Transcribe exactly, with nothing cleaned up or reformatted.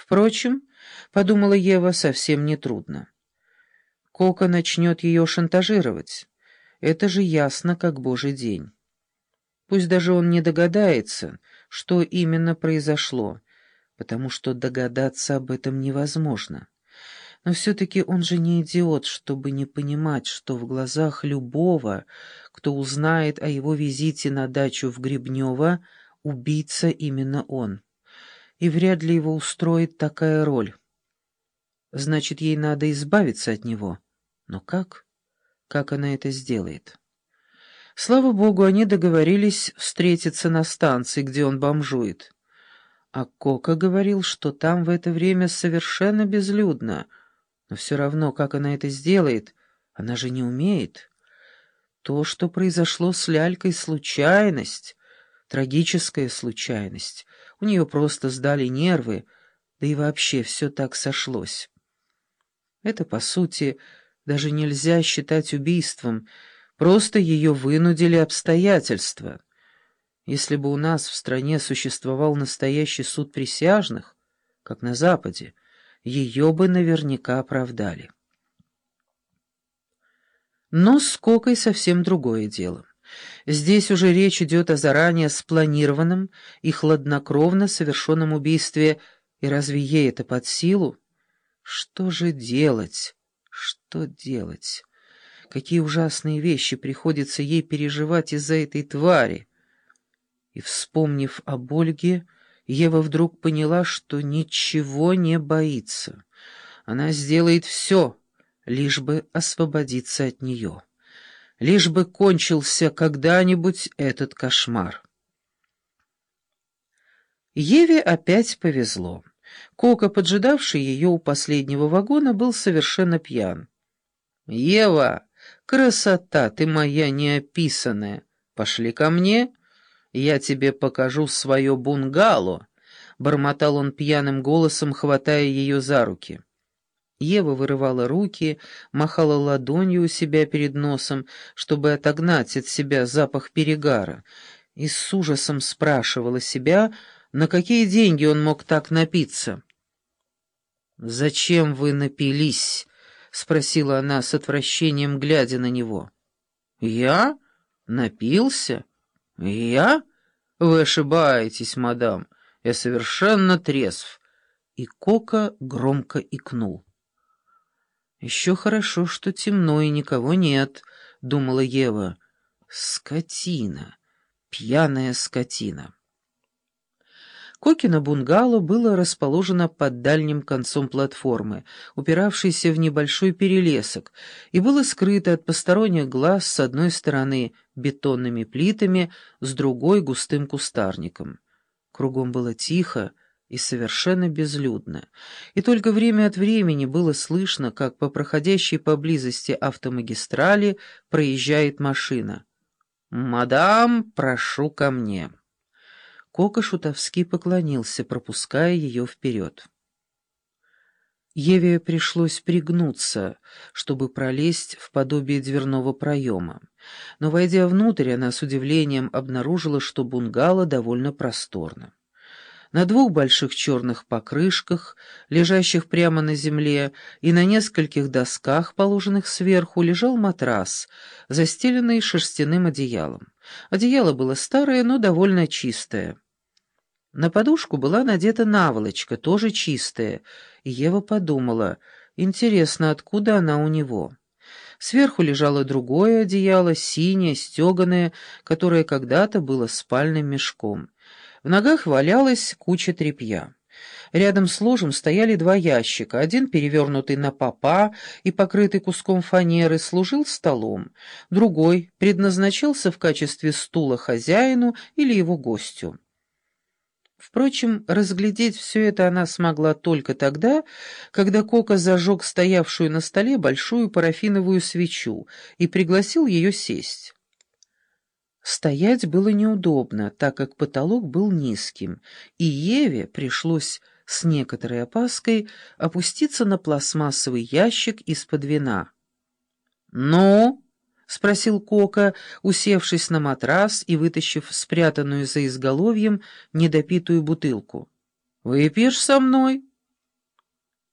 Впрочем, — подумала Ева, — совсем нетрудно. Кока начнет ее шантажировать. Это же ясно, как божий день. Пусть даже он не догадается, что именно произошло, потому что догадаться об этом невозможно. Но все-таки он же не идиот, чтобы не понимать, что в глазах любого, кто узнает о его визите на дачу в Гребнево, убийца именно он. И вряд ли его устроит такая роль. Значит, ей надо избавиться от него. Но как? Как она это сделает? Слава богу, они договорились встретиться на станции, где он бомжует. А Кока говорил, что там в это время совершенно безлюдно. Но все равно, как она это сделает, она же не умеет. То, что произошло с Лялькой, случайность, трагическая случайность. У нее просто сдали нервы, да и вообще все так сошлось. Это, по сути, даже нельзя считать убийством, просто ее вынудили обстоятельства. Если бы у нас в стране существовал настоящий суд присяжных, как на Западе, ее бы наверняка оправдали. Но с Кокой совсем другое дело. Здесь уже речь идет о заранее спланированном и хладнокровно совершенном убийстве, и разве ей это под силу? Что же делать? Что делать? Какие ужасные вещи приходится ей переживать из-за этой твари? И, вспомнив об Ольге, Ева вдруг поняла, что ничего не боится. Она сделает все, лишь бы освободиться от нее. Лишь бы кончился когда-нибудь этот кошмар. Еве опять повезло. Кока, поджидавший ее у последнего вагона, был совершенно пьян. «Ева, красота ты моя неописанная! Пошли ко мне, я тебе покажу свое бунгало!» — бормотал он пьяным голосом, хватая ее за руки. Ева вырывала руки, махала ладонью у себя перед носом, чтобы отогнать от себя запах перегара, и с ужасом спрашивала себя, на какие деньги он мог так напиться. «Зачем вы напились?» — спросила она с отвращением, глядя на него. «Я? Напился? Я? Вы ошибаетесь, мадам. Я совершенно трезв». И Кока громко икнул. «Еще хорошо, что темно и никого нет», — думала Ева. «Скотина, пьяная скотина». Кокино бунгало было расположено под дальним концом платформы, упиравшейся в небольшой перелесок, и было скрыто от посторонних глаз с одной стороны бетонными плитами, с другой — густым кустарником. Кругом было тихо и совершенно безлюдно, и только время от времени было слышно, как по проходящей поблизости автомагистрали проезжает машина. «Мадам, прошу ко мне». Кока шутовски поклонился, пропуская ее вперед. Еве пришлось пригнуться, чтобы пролезть в подобие дверного проема. Но, войдя внутрь, она с удивлением обнаружила, что бунгало довольно просторно. На двух больших черных покрышках, лежащих прямо на земле, и на нескольких досках, положенных сверху, лежал матрас, застеленный шерстяным одеялом. Одеяло было старое, но довольно чистое. На подушку была надета наволочка, тоже чистая, и Ева подумала, интересно, откуда она у него. Сверху лежало другое одеяло, синее, стеганое, которое когда-то было спальным мешком. В ногах валялась куча тряпья. Рядом с ложем стояли два ящика, один, перевернутый на попа и покрытый куском фанеры, служил столом, другой предназначался в качестве стула хозяину или его гостю. Впрочем, разглядеть все это она смогла только тогда, когда Кока зажег стоявшую на столе большую парафиновую свечу и пригласил ее сесть. Стоять было неудобно, так как потолок был низким, и Еве пришлось с некоторой опаской опуститься на пластмассовый ящик из-под вина. «Ну?» — спросил Кока, усевшись на матрас и вытащив спрятанную за изголовьем недопитую бутылку. «Выпьешь со мной?»